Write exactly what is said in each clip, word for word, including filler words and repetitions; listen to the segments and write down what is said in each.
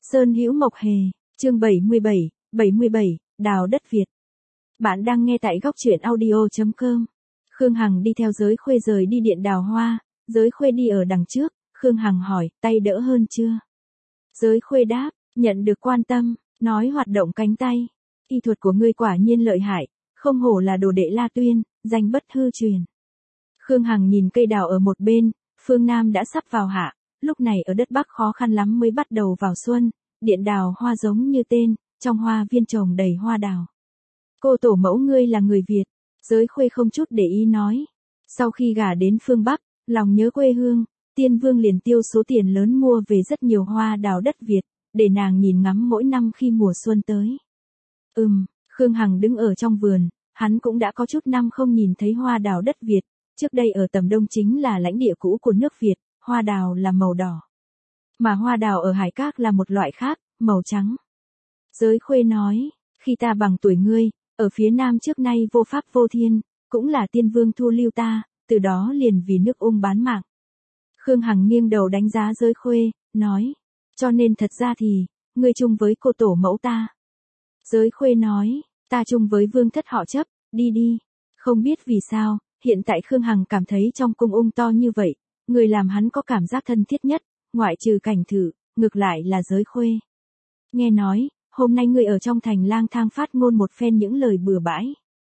Sơn Hữu Mộc Hề, chương bảy mươi bảy, bảy mươi bảy, đào đất Việt. Bạn đang nghe tại góc truyện audio chấm com. Khương Hằng đi theo Giới Khuê rời đi điện đào hoa, Giới Khuê đi ở đằng trước, Khương Hằng hỏi, tay đỡ hơn chưa? Giới Khuê đáp, nhận được quan tâm, nói hoạt động cánh tay. Y thuật của ngươi quả nhiên lợi hại, không hổ là đồ đệ La Tuyên, danh bất hư truyền. Khương Hằng nhìn cây đào ở một bên, phương Nam đã sắp vào hạ, lúc này ở đất Bắc khó khăn lắm mới bắt đầu vào xuân, điện đào hoa giống như tên, trong hoa viên trồng đầy hoa đào. Cô tổ mẫu ngươi là người Việt, Giới Khuê không chút để ý nói. Sau khi gả đến phương Bắc, lòng nhớ quê hương, Tiên Vương liền tiêu số tiền lớn mua về rất nhiều hoa đào đất Việt, để nàng nhìn ngắm mỗi năm khi mùa xuân tới. Ừm, Khương Hằng đứng ở trong vườn, hắn cũng đã có chút năm không nhìn thấy hoa đào đất Việt, trước đây ở Tầm Đông chính là lãnh địa cũ của nước Việt, hoa đào là màu đỏ. Mà hoa đào ở Hải Các là một loại khác, màu trắng. Giới Khuê nói, khi ta bằng tuổi ngươi, ở phía Nam trước nay vô pháp vô thiên, cũng là Tiên Vương thu lưu ta, từ đó liền vì nước ung bán mạng. Khương Hằng nghiêng đầu đánh giá Giới Khuê, nói, cho nên thật ra thì, ngươi chung với cô tổ mẫu ta. Giới Khuê nói, ta chung với vương thất họ Chấp, đi đi. Không biết vì sao, hiện tại Khương Hằng cảm thấy trong cung ung to như vậy, người làm hắn có cảm giác thân thiết nhất, ngoại trừ Cảnh Thử, ngược lại là Giới Khuê. Nghe nói, hôm nay ngươi ở trong thành lang thang phát ngôn một phen những lời bừa bãi.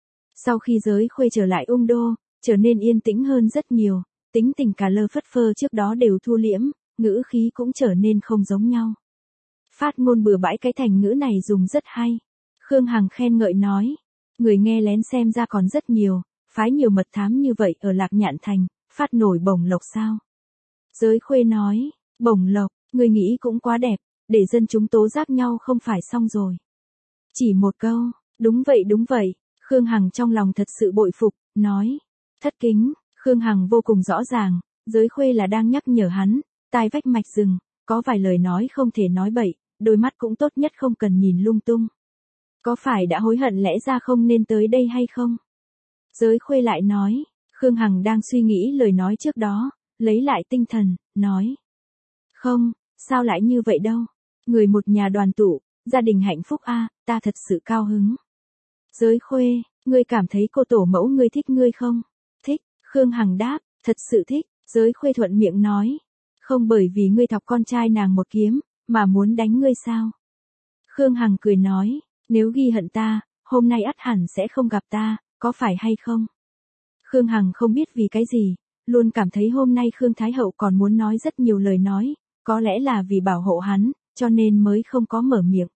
Sau khi Giới Khuê trở lại ung đô, trở nên yên tĩnh hơn rất nhiều, tính tình cả lơ phất phơ trước đó đều thu liễm, ngữ khí cũng trở nên không giống nhau. Phát ngôn bừa bãi cái thành ngữ này dùng rất hay. Khương Hằng khen ngợi nói, người nghe lén xem ra còn rất nhiều, phái nhiều mật thám như vậy ở Lạc Nhạn Thành, phát nổi bổng lộc sao? Giới Khuê nói, bổng lộc, người nghĩ cũng quá đẹp, để dân chúng tố giác nhau không phải xong rồi. Chỉ một câu, đúng vậy đúng vậy, Khương Hằng trong lòng thật sự bội phục, nói, thất kính, Khương Hằng vô cùng rõ ràng, Giới Khuê là đang nhắc nhở hắn, tai vách mạch rừng, có vài lời nói không thể nói bậy, đôi mắt cũng tốt nhất không cần nhìn lung tung. Có phải đã hối hận lẽ ra không nên tới đây hay không? Giới Khuê lại nói, Khương Hằng đang suy nghĩ lời nói trước đó, lấy lại tinh thần, nói. Không, sao lại như vậy đâu? Người một nhà đoàn tụ, gia đình hạnh phúc a, à, ta thật sự cao hứng. Giới Khuê, ngươi cảm thấy cô tổ mẫu ngươi thích ngươi không? Thích, Khương Hằng đáp, thật sự thích. Giới Khuê thuận miệng nói, không bởi vì ngươi thọc con trai nàng một kiếm, mà muốn đánh ngươi sao? Khương Hằng cười nói, nếu ghi hận ta, hôm nay ắt hẳn sẽ không gặp ta, có phải hay không? Khương Hằng không biết vì cái gì, luôn cảm thấy hôm nay Khương Thái Hậu còn muốn nói rất nhiều lời nói, có lẽ là vì bảo hộ hắn, cho nên mới không có mở miệng.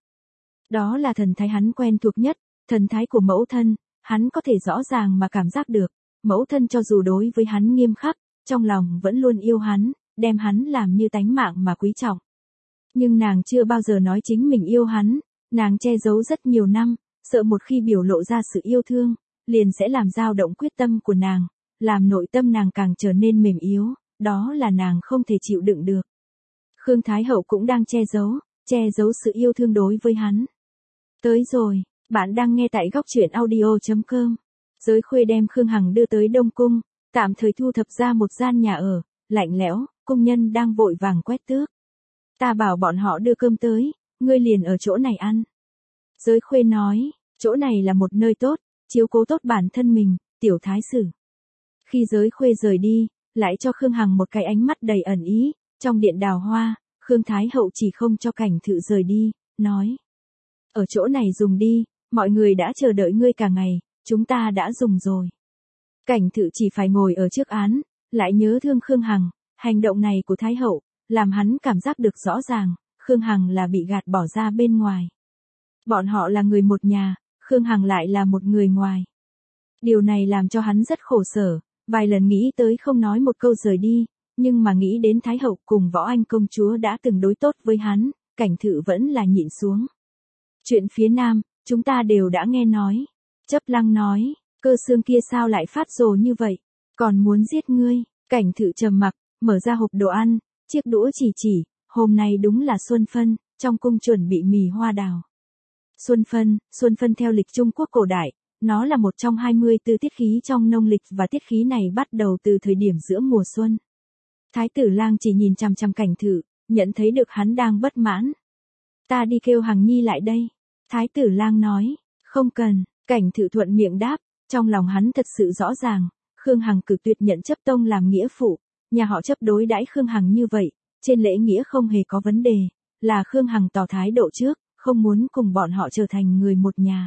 Đó là thần thái hắn quen thuộc nhất, thần thái của mẫu thân, hắn có thể rõ ràng mà cảm giác được, mẫu thân cho dù đối với hắn nghiêm khắc, trong lòng vẫn luôn yêu hắn, đem hắn làm như tánh mạng mà quý trọng. Nhưng nàng chưa bao giờ nói chính mình yêu hắn, nàng che giấu rất nhiều năm, sợ một khi biểu lộ ra sự yêu thương, liền sẽ làm dao động quyết tâm của nàng, làm nội tâm nàng càng trở nên mềm yếu, đó là nàng không thể chịu đựng được. Khương Thái Hậu cũng đang che giấu, che giấu sự yêu thương đối với hắn. Tới rồi, bạn đang nghe tại góc truyện audio chấm com. Giới Khuê đem Khương Hằng đưa tới Đông Cung, tạm thời thu thập ra một gian nhà ở, lạnh lẽo, công nhân đang vội vàng quét tước. Ta bảo bọn họ đưa cơm tới, ngươi liền ở chỗ này ăn. Giới Khuê nói, chỗ này là một nơi tốt, chiếu cố tốt bản thân mình, tiểu thái sử. Khi Giới Khuê rời đi, lại cho Khương Hằng một cái ánh mắt đầy ẩn ý, trong điện đào hoa, Khương Thái Hậu chỉ không cho Cảnh Thự rời đi, nói. Ở chỗ này dùng đi, mọi người đã chờ đợi ngươi cả ngày, chúng ta đã dùng rồi. Cảnh Thự chỉ phải ngồi ở trước án, lại nhớ thương Khương Hằng, hành động này của Thái Hậu, làm hắn cảm giác được rõ ràng, Khương Hằng là bị gạt bỏ ra bên ngoài. Bọn họ là người một nhà, Khương Hằng lại là một người ngoài. Điều này làm cho hắn rất khổ sở, vài lần nghĩ tới không nói một câu rời đi, nhưng mà nghĩ đến Thái Hậu cùng Võ Anh công chúa đã từng đối tốt với hắn, Cảnh Thự vẫn là nhịn xuống. Chuyện phía Nam, chúng ta đều đã nghe nói. Chấp Lăng nói, Cơ Xương kia sao lại phát rồ như vậy, còn muốn giết ngươi. Cảnh Thự trầm mặc, mở ra hộp đồ ăn, chiếc đũa chỉ chỉ, hôm nay đúng là Xuân Phân, trong cung chuẩn bị mì hoa đào. Xuân Phân, Xuân Phân theo lịch Trung Quốc cổ đại, nó là một trong hai mươi tư tiết khí trong nông lịch và tiết khí này bắt đầu từ thời điểm giữa mùa xuân. Thái tử Lang chỉ nhìn chằm chằm Cảnh Thự, nhận thấy được hắn đang bất mãn. Ta đi kêu Hằng Nhi lại đây. Thái tử lang nói, không cần, Cảnh Thự thuận miệng đáp, trong lòng hắn thật sự rõ ràng, Khương Hằng cử tuyệt nhận chấp tông làm nghĩa phụ, nhà họ chấp đối đãi Khương Hằng như vậy, trên lễ nghĩa không hề có vấn đề, là Khương Hằng tỏ thái độ trước, không muốn cùng bọn họ trở thành người một nhà.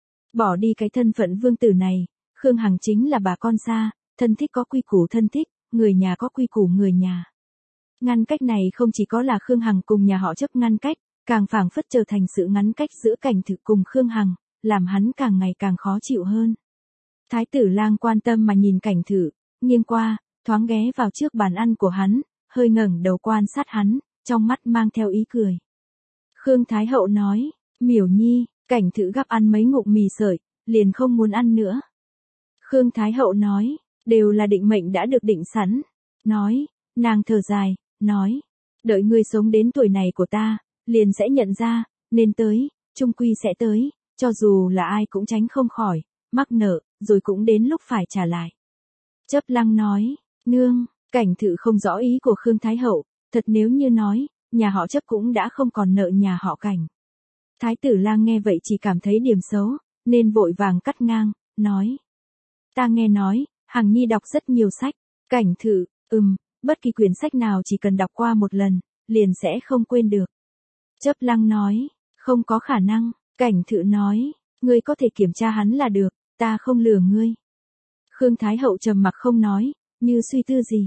Bỏ đi cái thân phận vương tử này, Khương Hằng chính là bà con xa, thân thích có quy củ thân thích, người nhà có quy củ người nhà. Ngăn cách này không chỉ có là Khương Hằng cùng nhà họ chấp ngăn cách, càng phảng phất trở thành sự ngăn cách giữa Cảnh Thự cùng Khương Hằng, làm hắn càng ngày càng khó chịu hơn. Thái tử lang quan tâm mà nhìn Cảnh Thự, nghiêng qua, thoáng ghé vào trước bàn ăn của hắn, hơi ngẩng đầu quan sát hắn, trong mắt mang theo ý cười. Khương Thái Hậu nói, Miểu Nhi, Cảnh Thự gắp ăn mấy ngụm mì sợi, liền không muốn ăn nữa. Khương Thái Hậu nói, đều là định mệnh đã được định sẵn. Nói, nàng thở dài, nói, đợi ngươi sống đến tuổi này của ta, liền sẽ nhận ra, nên tới, chung quy sẽ tới, cho dù là ai cũng tránh không khỏi, mắc nợ, rồi cũng đến lúc phải trả lại. Chấp Lăng nói, nương, Cảnh Thự không rõ ý của Khương Thái Hậu, thật nếu như nói, nhà họ Chấp cũng đã không còn nợ nhà họ Cảnh. Thái tử lang nghe vậy chỉ cảm thấy điểm xấu, nên vội vàng cắt ngang, nói. Ta nghe nói, Hằng Nhi đọc rất nhiều sách. Cảnh Thự, ừm, bất kỳ quyển sách nào chỉ cần đọc qua một lần, liền sẽ không quên được. Chấp Lăng nói, không có khả năng. Cảnh Thự nói, ngươi có thể kiểm tra hắn là được, ta không lừa ngươi. Khương Thái Hậu trầm mặc không nói, như suy tư gì.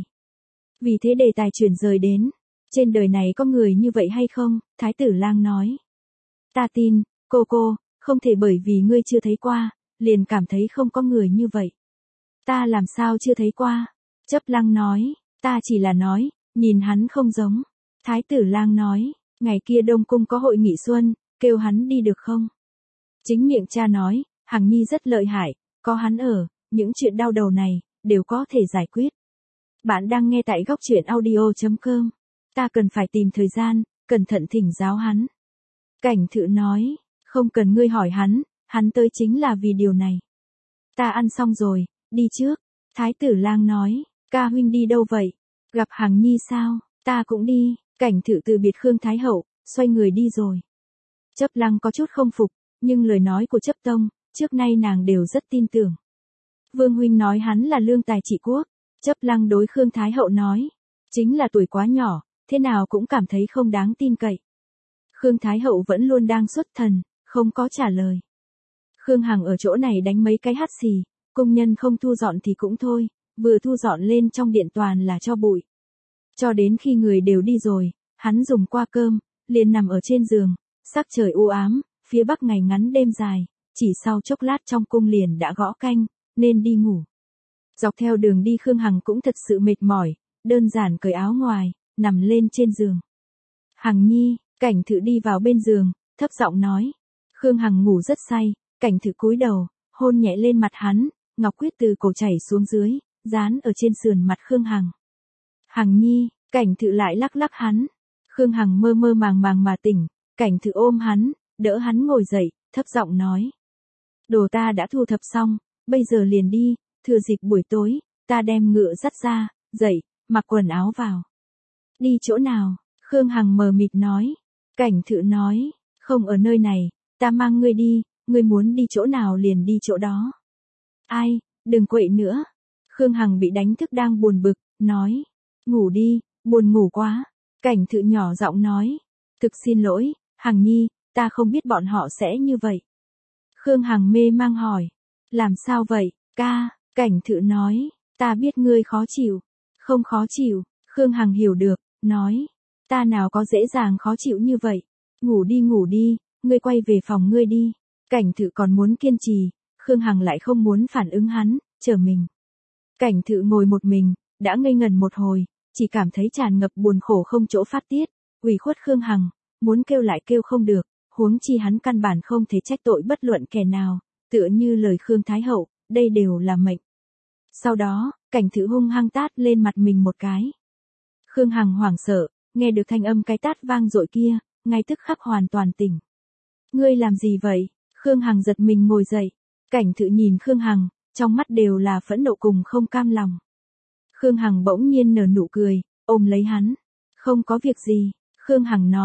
Vì thế đề tài chuyển rời đến, trên đời này có người như vậy hay không? Thái tử lang nói. Ta tin, cô cô, không thể bởi vì ngươi chưa thấy qua, liền cảm thấy không có người như vậy. Ta làm sao chưa thấy qua? Chấp Lăng nói, ta chỉ là nói, nhìn hắn không giống. Thái tử lang nói, ngày kia Đông Cung có hội nghị xuân, kêu hắn đi được không? Chính miệng cha nói, Hằng Nhi rất lợi hại, có hắn ở, những chuyện đau đầu này, đều có thể giải quyết. Bạn đang nghe tại góc truyện audio chấm com. Ta cần phải tìm thời gian, cẩn thận thỉnh giáo hắn. Cảnh Thự nói, không cần ngươi hỏi hắn, hắn tới chính là vì điều này. Ta ăn xong rồi, đi trước. Thái tử lang nói, ca huynh đi đâu vậy? Gặp Hằng Nhi sao? Ta cũng đi. Cảnh Thự từ biệt Khương Thái Hậu, xoay người đi rồi. Chấp Lăng có chút không phục, nhưng lời nói của Chấp Tông, trước nay nàng đều rất tin tưởng. Vương huynh nói hắn là lương tài trị quốc. Chấp Lăng đối Khương Thái Hậu nói, chính là tuổi quá nhỏ, thế nào cũng cảm thấy không đáng tin cậy. Khương Thái Hậu vẫn luôn đang xuất thần, không có trả lời. Khương Hằng ở chỗ này đánh mấy cái hắt xì, công nhân không thu dọn thì cũng thôi, vừa thu dọn lên trong điện toàn là cho bụi. Cho đến khi người đều đi rồi, hắn dùng qua cơm, liền nằm ở trên giường, sắc trời u ám, phía bắc ngày ngắn đêm dài, chỉ sau chốc lát trong cung liền đã gõ canh, nên đi ngủ. Dọc theo đường đi Khương Hằng cũng thật sự mệt mỏi, đơn giản cởi áo ngoài, nằm lên trên giường. Hằng Nhi, Cảnh Thự đi vào bên giường, thấp giọng nói. Khương Hằng ngủ rất say, Cảnh Thự cúi đầu, hôn nhẹ lên mặt hắn, ngọc quyết từ cổ chảy xuống dưới, dán ở trên sườn mặt Khương Hằng. Hằng Nhi, Cảnh Thự lại lắc lắc hắn. Khương Hằng mơ mơ màng màng mà tỉnh, Cảnh Thự ôm hắn, đỡ hắn ngồi dậy, thấp giọng nói. Đồ ta đã thu thập xong, bây giờ liền đi, thừa dịp buổi tối, ta đem ngựa dắt ra, dậy, mặc quần áo vào. Đi chỗ nào? Khương Hằng mờ mịt nói. Cảnh Thự nói, không ở nơi này, ta mang ngươi đi, ngươi muốn đi chỗ nào liền đi chỗ đó. Ai, đừng quậy nữa. Khương Hằng bị đánh thức đang buồn bực, nói. Ngủ đi, buồn ngủ quá. Cảnh Thự nhỏ giọng nói. Thực xin lỗi, Hằng Nhi, ta không biết bọn họ sẽ như vậy. Khương Hằng mê mang hỏi. Làm sao vậy, ca? Cảnh Thự nói. Ta biết ngươi khó chịu. Không khó chịu. Khương Hằng hiểu được, nói. Ta nào có dễ dàng khó chịu như vậy. Ngủ đi ngủ đi, ngươi quay về phòng ngươi đi. Cảnh Thự còn muốn kiên trì, Khương Hằng lại không muốn phản ứng hắn, chờ mình. Cảnh Thự ngồi một mình, đã ngây ngần một hồi, chỉ cảm thấy tràn ngập buồn khổ không chỗ phát tiết, ủy khuất Khương Hằng, muốn kêu lại kêu không được, huống chi hắn căn bản không thể trách tội bất luận kẻ nào, tựa như lời Khương Thái Hậu, đây đều là mệnh. Sau đó, Cảnh Thự hung hăng tát lên mặt mình một cái. Khương Hằng hoảng sợ, nghe được thanh âm cái tát vang dội kia, ngay tức khắc hoàn toàn tỉnh. Ngươi làm gì vậy? Khương Hằng giật mình ngồi dậy. Cảnh Thự nhìn Khương Hằng, trong mắt đều là phẫn nộ cùng không cam lòng. Khương Hằng bỗng nhiên nở nụ cười, ôm lấy hắn. Không có việc gì, Khương Hằng nói.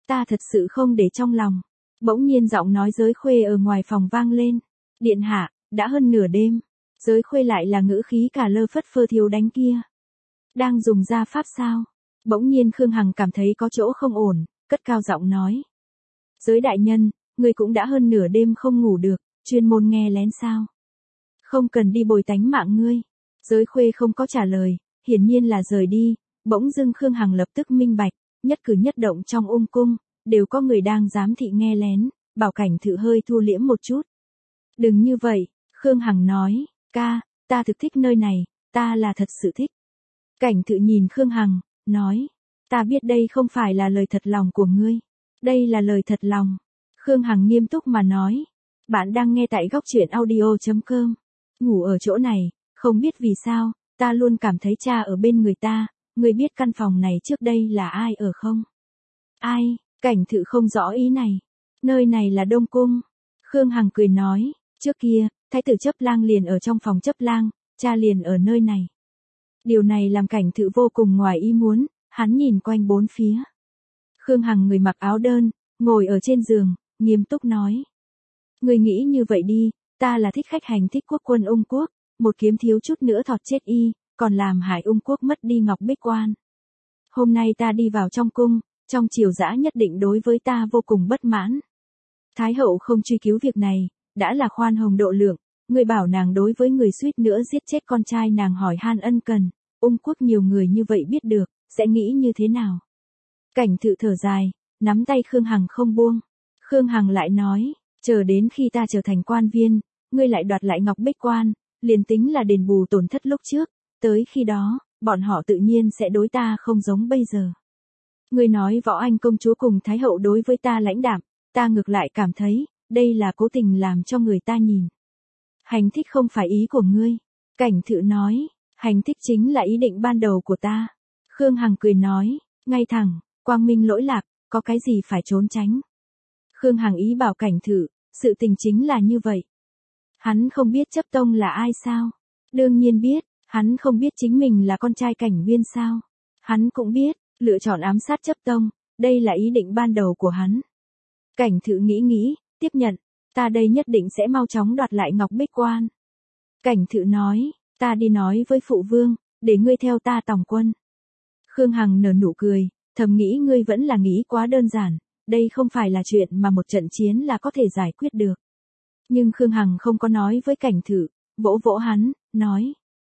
Ta thật sự không để trong lòng. Bỗng nhiên giọng nói Giới Khuê ở ngoài phòng vang lên. Điện hạ, đã hơn nửa đêm. Giới Khuê lại là ngữ khí cả lơ phất phơ thiếu đánh kia. Đang dùng gia pháp sao? Bỗng nhiên Khương Hằng cảm thấy có chỗ không ổn, cất cao giọng nói. Giới đại nhân, người cũng đã hơn nửa đêm không ngủ được, chuyên môn nghe lén sao? Không cần đi bồi tánh mạng ngươi. Giới Khuê không có trả lời, hiển nhiên là rời đi. Bỗng dưng Khương Hằng lập tức minh bạch, nhất cử nhất động trong ung cung, đều có người đang giám thị nghe lén, Bảo Cảnh Thự hơi thu liễm một chút. Đừng như vậy, Khương Hằng nói, ca, ta thực thích nơi này, ta là thật sự thích. Cảnh Thự nhìn Khương Hằng, nói, ta biết đây không phải là lời thật lòng của ngươi, đây là lời thật lòng. Khương Hằng nghiêm túc mà nói, bạn đang nghe tại góc truyện audio chấm com. Ngủ ở chỗ này, không biết vì sao, ta luôn cảm thấy cha ở bên người ta, ngươi biết căn phòng này trước đây là ai ở không? Ai? Cảnh Thự không rõ ý này. Nơi này là Đông Cung. Khương Hằng cười nói, trước kia, thái tử chấp lang liền ở trong phòng chấp lang, cha liền ở nơi này. Điều này làm Cảnh Thự vô cùng ngoài ý muốn, hắn nhìn quanh bốn phía. Khương Hằng người mặc áo đơn, ngồi ở trên giường, nghiêm túc nói. Người nghĩ như vậy đi, ta là thích khách hành thích quốc quân ung quốc, một kiếm thiếu chút nữa thọt chết y, còn làm hại ung quốc mất đi Ngọc Bích Quan. Hôm nay ta đi vào trong cung, trong triều dã nhất định đối với ta vô cùng bất mãn. Thái hậu không truy cứu việc này, đã là khoan hồng độ lượng, người bảo nàng đối với người suýt nữa giết chết con trai nàng hỏi han ân cần, ung quốc nhiều người như vậy biết được, sẽ nghĩ như thế nào? Cảnh Thự thở dài, nắm tay Khương Hằng không buông. Khương Hằng lại nói, chờ đến khi ta trở thành quan viên, ngươi lại đoạt lại Ngọc Bích Quan, liền tính là đền bù tổn thất lúc trước, tới khi đó, bọn họ tự nhiên sẽ đối ta không giống bây giờ. Ngươi nói Võ Anh công chúa cùng Thái hậu đối với ta lãnh đạm, ta ngược lại cảm thấy, đây là cố tình làm cho người ta nhìn. Hành thích không phải ý của ngươi. Cảnh Thự nói, hành thích chính là ý định ban đầu của ta. Khương Hằng cười nói, ngay thẳng, quang minh lỗi lạc, có cái gì phải trốn tránh. Khương Hằng ý bảo Cảnh Thự, sự tình chính là như vậy. Hắn không biết chấp tông là ai sao? Đương nhiên biết, hắn không biết chính mình là con trai Cảnh Nguyên sao? Hắn cũng biết, lựa chọn ám sát chấp tông, đây là ý định ban đầu của hắn. Cảnh Thự nghĩ nghĩ, tiếp nhận, ta đây nhất định sẽ mau chóng đoạt lại Ngọc Bích Quan. Cảnh Thự nói, ta đi nói với phụ vương, để ngươi theo ta tòng quân. Khương Hằng nở nụ cười, thầm nghĩ ngươi vẫn là nghĩ quá đơn giản, đây không phải là chuyện mà một trận chiến là có thể giải quyết được. Nhưng Khương Hằng không có nói với Cảnh Thự, vỗ vỗ hắn, nói.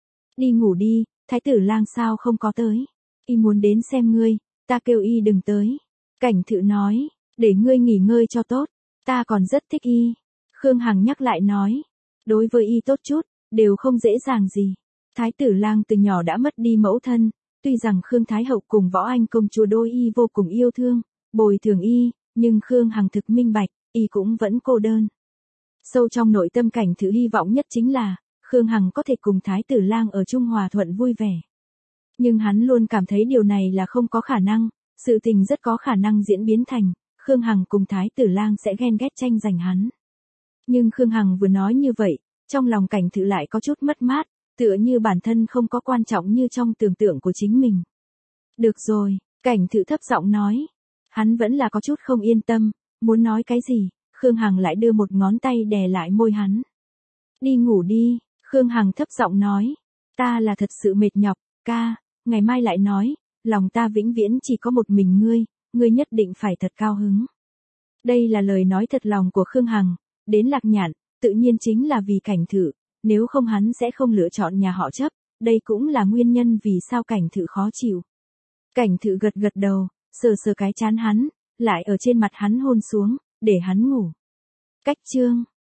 Đi ngủ đi, thái tử lang sao không có tới. Y muốn đến xem ngươi, ta kêu y đừng tới. Cảnh Thự nói, để ngươi nghỉ ngơi cho tốt, ta còn rất thích y. Khương Hằng nhắc lại nói, đối với y tốt chút, đều không dễ dàng gì. Thái tử lang từ nhỏ đã mất đi mẫu thân, tuy rằng Khương Thái hậu cùng Võ Anh công chúa đôi y vô cùng yêu thương, bồi thường y, nhưng Khương Hằng thực minh bạch, y cũng vẫn cô đơn. Sâu trong nội tâm Cảnh Thự hy vọng nhất chính là, Khương Hằng có thể cùng Thái tử lang ở chung hòa thuận vui vẻ. Nhưng hắn luôn cảm thấy điều này là không có khả năng, sự tình rất có khả năng diễn biến thành, Khương Hằng cùng Thái tử lang sẽ ghen ghét tranh giành hắn. Nhưng Khương Hằng vừa nói như vậy, trong lòng Cảnh Thự lại có chút mất mát, tựa như bản thân không có quan trọng như trong tưởng tượng của chính mình. Được rồi, Cảnh Thự thấp giọng nói. Hắn vẫn là có chút không yên tâm, muốn nói cái gì, Khương Hằng lại đưa một ngón tay đè lại môi hắn. Đi ngủ đi, Khương Hằng thấp giọng nói. Ta là thật sự mệt nhọc, ca, ngày mai lại nói, lòng ta vĩnh viễn chỉ có một mình ngươi, ngươi nhất định phải thật cao hứng. Đây là lời nói thật lòng của Khương Hằng, đến Lạc Nhạn, tự nhiên chính là vì Cảnh Thự, nếu không hắn sẽ không lựa chọn nhà họ chấp, đây cũng là nguyên nhân vì sao Cảnh Thự khó chịu. Cảnh Thự gật gật đầu, sờ sờ cái trán hắn, lại ở trên mặt hắn hôn xuống, để hắn ngủ. Cách chương